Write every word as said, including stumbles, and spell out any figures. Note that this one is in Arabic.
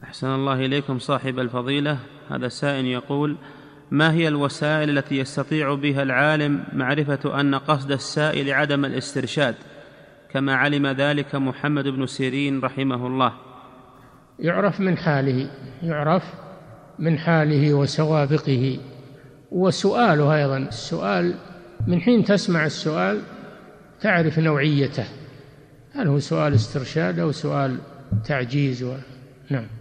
أحسن الله إليكم صاحب الفضيلة. هذا سائل يقول: ما هي الوسائل التي يستطيع بها العالم معرفة أن قصد السائل عدم الاسترشاد كما علم ذلك محمد بن سيرين رحمه الله؟ يعرف من حاله، يعرف من حاله وسوابقه وسؤاله أيضا. السؤال من حين تسمع السؤال تعرف نوعيته، هل هو سؤال استرشاد أو سؤال تعجيز و... نعم.